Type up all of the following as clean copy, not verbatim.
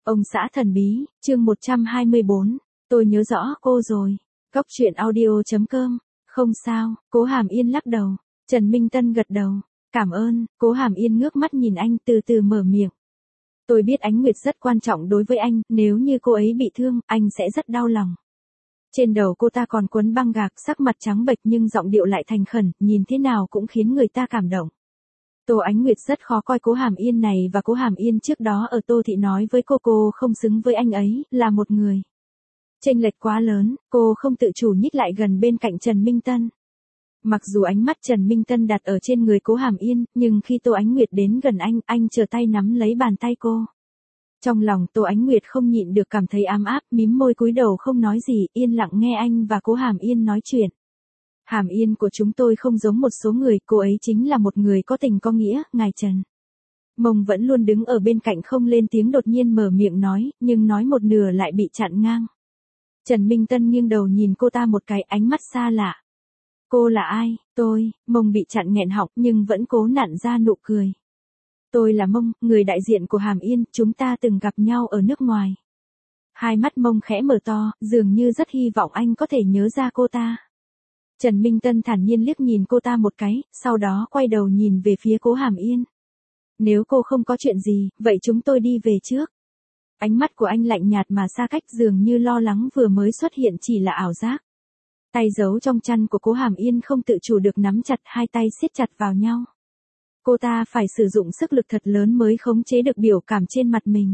Ông xã thần bí, chương 124, tôi nhớ rõ cô rồi. Cóc truyện audio.com, không sao, Cố Hàm Yên lắc đầu. Trần Minh Tân gật đầu, cảm ơn. Cố Hàm Yên ngước mắt nhìn anh từ từ mở miệng. Tôi biết Ánh Nguyệt rất quan trọng đối với anh, nếu như cô ấy bị thương, anh sẽ rất đau lòng. Trên đầu cô ta còn quấn băng gạc, sắc mặt trắng bệch nhưng giọng điệu lại thành khẩn, nhìn thế nào cũng khiến người ta cảm động. Tô Ánh Nguyệt rất khó coi Cố Hàm Yên này, và Cố Hàm Yên trước đó ở Tô Thị nói với cô không xứng với anh ấy, là một người. Chênh lệch quá lớn, cô không tự chủ nhích lại gần bên cạnh Trần Minh Tân. Mặc dù ánh mắt Trần Minh Tân đặt ở trên người Cố Hàm Yên, nhưng khi Tô Ánh Nguyệt đến gần anh trở tay nắm lấy bàn tay cô. Trong lòng Tô Ánh Nguyệt không nhịn được cảm thấy ấm áp, mím môi cúi đầu không nói gì, yên lặng nghe anh và Cố Hàm Yên nói chuyện. Hàm Yên của chúng tôi không giống một số người, cô ấy chính là một người có tình có nghĩa, ngài Trần. Mông vẫn luôn đứng ở bên cạnh không lên tiếng, đột nhiên mở miệng nói, nhưng nói một nửa lại bị chặn ngang. Trần Minh Tân nghiêng đầu nhìn cô ta một cái, ánh mắt xa lạ. Cô là ai? Tôi, Mông bị chặn nghẹn họng nhưng vẫn cố nặn ra nụ cười. Tôi là Mông, người đại diện của Hàm Yên, chúng ta từng gặp nhau ở nước ngoài. Hai mắt Mông khẽ mở to, dường như rất hy vọng anh có thể nhớ ra cô ta. Trần Minh Tân thản nhiên liếc nhìn cô ta một cái, sau đó quay đầu nhìn về phía Cố Hàm Yên. Nếu cô không có chuyện gì, vậy chúng tôi đi về trước. Ánh mắt của anh lạnh nhạt mà xa cách, dường như lo lắng vừa mới xuất hiện chỉ là ảo giác. Tay giấu trong chăn của Cố Hàm Yên không tự chủ được nắm chặt, hai tay siết chặt vào nhau. Cô ta phải sử dụng sức lực thật lớn mới khống chế được biểu cảm trên mặt mình.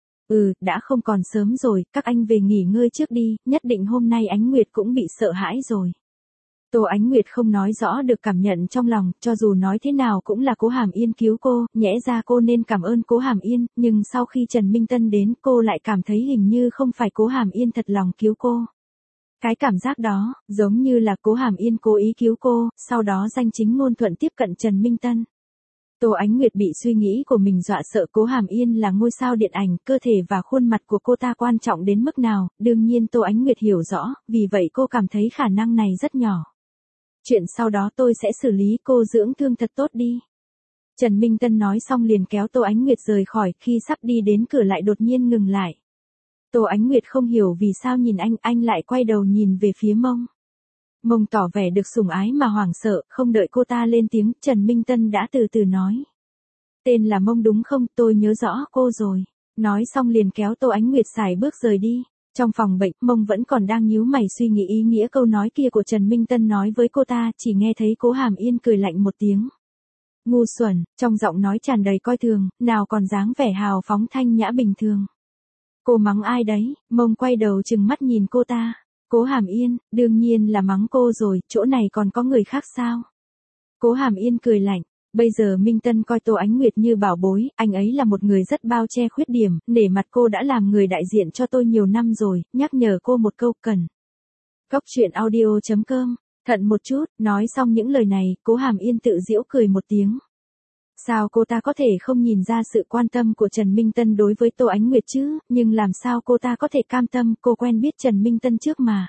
Đã không còn sớm rồi, các anh về nghỉ ngơi trước đi, nhất định hôm nay Ánh Nguyệt cũng bị sợ hãi rồi. Tô Ánh Nguyệt không nói rõ được cảm nhận trong lòng, cho dù nói thế nào cũng là Cố Hàm Yên cứu cô, nhẽ ra cô nên cảm ơn Cố Hàm Yên, nhưng sau khi Trần Minh Tân đến, cô lại cảm thấy hình như không phải Cố Hàm Yên thật lòng cứu cô. Cái cảm giác đó, giống như là Cố Hàm Yên cố ý cứu cô, sau đó danh chính ngôn thuận tiếp cận Trần Minh Tân. Tô Ánh Nguyệt bị suy nghĩ của mình dọa sợ. Cố Hàm Yên là ngôi sao điện ảnh, cơ thể và khuôn mặt của cô ta quan trọng đến mức nào, đương nhiên Tô Ánh Nguyệt hiểu rõ, vì vậy cô cảm thấy khả năng này rất nhỏ. Chuyện sau đó tôi sẽ xử lý, cô dưỡng thương thật tốt đi. Trần Minh Tân nói xong liền kéo Tô Ánh Nguyệt rời khỏi, khi sắp đi đến cửa lại đột nhiên ngừng lại. Tô Ánh Nguyệt không hiểu vì sao nhìn anh lại quay đầu nhìn về phía Mông. Mông tỏ vẻ được sủng ái mà hoảng sợ, không đợi cô ta lên tiếng, Trần Minh Tân đã từ từ nói. Tên là Mông đúng không, tôi nhớ rõ cô rồi. Nói xong liền kéo Tô Ánh Nguyệt sải bước rời đi. Trong phòng bệnh, Mông vẫn còn đang nhíu mày suy nghĩ ý nghĩa câu nói kia của Trần Minh Tân nói với cô ta, chỉ nghe thấy Cố Hàm Yên cười lạnh một tiếng. Ngu xuẩn, trong giọng nói tràn đầy coi thường, nào còn dáng vẻ hào phóng thanh nhã bình thường. Cô mắng ai đấy? Mông quay đầu trừng mắt nhìn cô ta. Cố Hàm Yên, đương nhiên là mắng cô rồi, chỗ này còn có người khác sao? Cố Hàm Yên cười lạnh. Bây giờ Minh Tân coi Tô Ánh Nguyệt như bảo bối, anh ấy là một người rất bao che khuyết điểm, nể mặt cô đã làm người đại diện cho tôi nhiều năm rồi, nhắc nhở cô một câu cần. Cóc truyện audio.com, thận một chút, nói xong những lời này, Cố Hàm Yên tự giễu cười một tiếng. Sao cô ta có thể không nhìn ra sự quan tâm của Trần Minh Tân đối với Tô Ánh Nguyệt chứ, nhưng làm sao cô ta có thể cam tâm, cô quen biết Trần Minh Tân trước mà.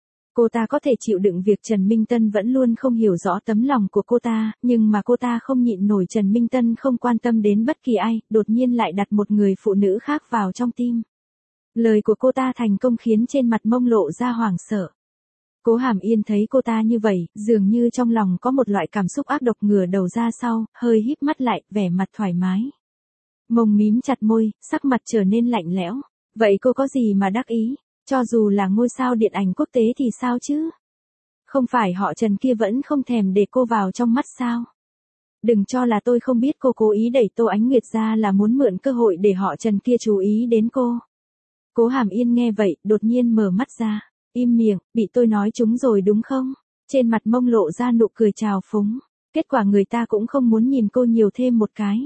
Cô ta có thể chịu đựng việc Trần Minh Tân vẫn luôn không hiểu rõ tấm lòng của cô ta, nhưng mà cô ta không nhịn nổi Trần Minh Tân không quan tâm đến bất kỳ ai, đột nhiên lại đặt một người phụ nữ khác vào trong tim. Lời của cô ta thành công khiến trên mặt Mông lộ ra hoảng sợ. Cố Hàm Yên thấy cô ta như vậy, dường như trong lòng có một loại cảm xúc ác độc, ngửa đầu ra sau, hơi híp mắt lại, vẻ mặt thoải mái. Mông mím chặt môi, sắc mặt trở nên lạnh lẽo. Vậy cô có gì mà đắc ý? Cho dù là ngôi sao điện ảnh quốc tế thì sao chứ? Không phải họ Trần kia vẫn không thèm để cô vào trong mắt sao? Đừng cho là tôi không biết cô cố ý đẩy Tô Ánh Nguyệt ra là muốn mượn cơ hội để họ Trần kia chú ý đến cô. Cố Hàm Yên nghe vậy, đột nhiên mở mắt ra. Im miệng, bị tôi nói trúng rồi đúng không? Trên mặt Mông lộ ra nụ cười trào phúng. Kết quả người ta cũng không muốn nhìn cô nhiều thêm một cái.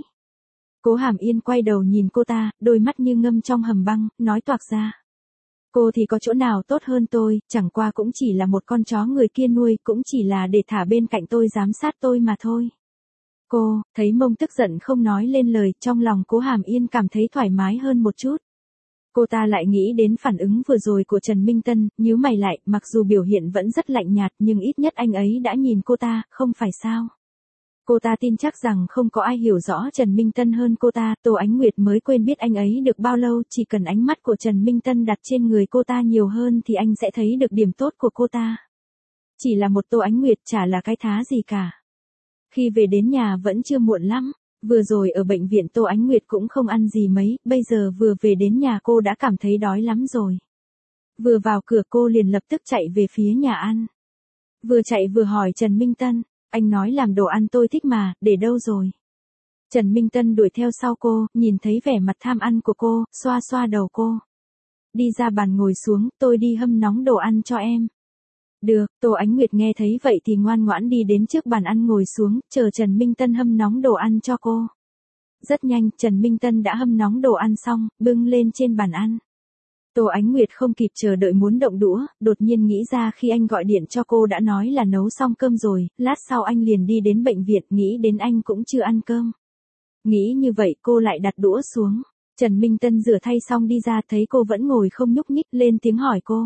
Cố Hàm Yên quay đầu nhìn cô ta, đôi mắt như ngâm trong hầm băng, nói toạc ra. Cô thì có chỗ nào tốt hơn tôi, chẳng qua cũng chỉ là một con chó người kia nuôi, cũng chỉ là để thả bên cạnh tôi giám sát tôi mà thôi. Cô, thấy Mông tức giận không nói lên lời, trong lòng Cố Hàm Yên cảm thấy thoải mái hơn một chút. Cô ta lại nghĩ đến phản ứng vừa rồi của Trần Minh Tân, nhíu mày lại, mặc dù biểu hiện vẫn rất lạnh nhạt nhưng ít nhất anh ấy đã nhìn cô ta, không phải sao? Cô ta tin chắc rằng không có ai hiểu rõ Trần Minh Tân hơn cô ta, Tô Ánh Nguyệt mới quên biết anh ấy được bao lâu, chỉ cần ánh mắt của Trần Minh Tân đặt trên người cô ta nhiều hơn thì anh sẽ thấy được điểm tốt của cô ta. Chỉ là một Tô Ánh Nguyệt chả là cái thá gì cả. Khi về đến nhà vẫn chưa muộn lắm, vừa rồi ở bệnh viện Tô Ánh Nguyệt cũng không ăn gì mấy, bây giờ vừa về đến nhà cô đã cảm thấy đói lắm rồi. Vừa vào cửa cô liền lập tức chạy về phía nhà ăn. Vừa chạy vừa hỏi Trần Minh Tân, anh nói làm đồ ăn tôi thích mà, để đâu rồi? Trần Minh Tân đuổi theo sau cô, nhìn thấy vẻ mặt tham ăn của cô, xoa xoa đầu cô. Đi ra bàn ngồi xuống, tôi đi hâm nóng đồ ăn cho em. Được, Tô Ánh Nguyệt nghe thấy vậy thì ngoan ngoãn đi đến trước bàn ăn ngồi xuống, chờ Trần Minh Tân hâm nóng đồ ăn cho cô. Rất nhanh, Trần Minh Tân đã hâm nóng đồ ăn xong, bưng lên trên bàn ăn. Tô Ánh Nguyệt không kịp chờ đợi muốn động đũa, đột nhiên nghĩ ra khi anh gọi điện cho cô đã nói là nấu xong cơm rồi, lát sau anh liền đi đến bệnh viện, nghĩ đến anh cũng chưa ăn cơm. Nghĩ như vậy cô lại đặt đũa xuống. Trần Minh Tân rửa tay xong đi ra thấy cô vẫn ngồi không nhúc nhích, lên tiếng hỏi cô.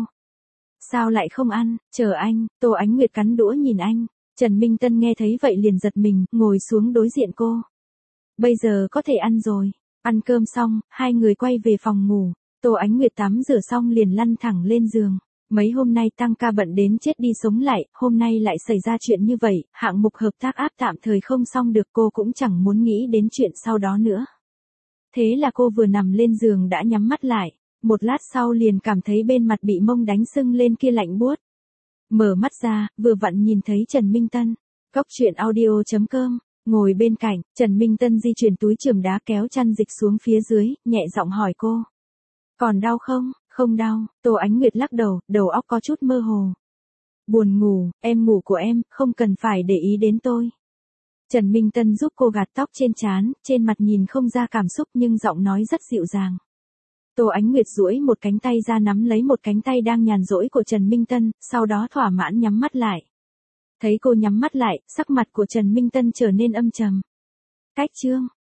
Sao lại không ăn, chờ anh, Tô Ánh Nguyệt cắn đũa nhìn anh. Trần Minh Tân nghe thấy vậy liền giật mình, ngồi xuống đối diện cô. Bây giờ có thể ăn rồi. Ăn cơm xong, hai người quay về phòng ngủ. Tô Ánh Nguyệt tắm rửa xong liền lăn thẳng lên giường. Mấy hôm nay tăng ca bận đến chết đi sống lại, hôm nay lại xảy ra chuyện như vậy, hạng mục hợp tác áp tạm thời không xong được, cô cũng chẳng muốn nghĩ đến chuyện sau đó nữa. Thế là cô vừa nằm lên giường đã nhắm mắt lại, một lát sau liền cảm thấy bên mặt bị mông đánh sưng lên kia lạnh buốt. Mở mắt ra, vừa vặn nhìn thấy Trần Minh Tân. Cóc truyện audio.com, ngồi bên cạnh, Trần Minh Tân di chuyển túi chườm đá kéo chăn dịch xuống phía dưới, nhẹ giọng hỏi cô. Còn đau không? Không đau, Tô Ánh Nguyệt lắc đầu, đầu óc có chút mơ hồ. Buồn ngủ, em ngủ của em, không cần phải để ý đến tôi. Trần Minh Tân giúp cô gạt tóc trên trán, trên mặt nhìn không ra cảm xúc nhưng giọng nói rất dịu dàng. Tô Ánh Nguyệt duỗi một cánh tay ra nắm lấy một cánh tay đang nhàn rỗi của Trần Minh Tân, sau đó thỏa mãn nhắm mắt lại. Thấy cô nhắm mắt lại, sắc mặt của Trần Minh Tân trở nên âm trầm. Cách chương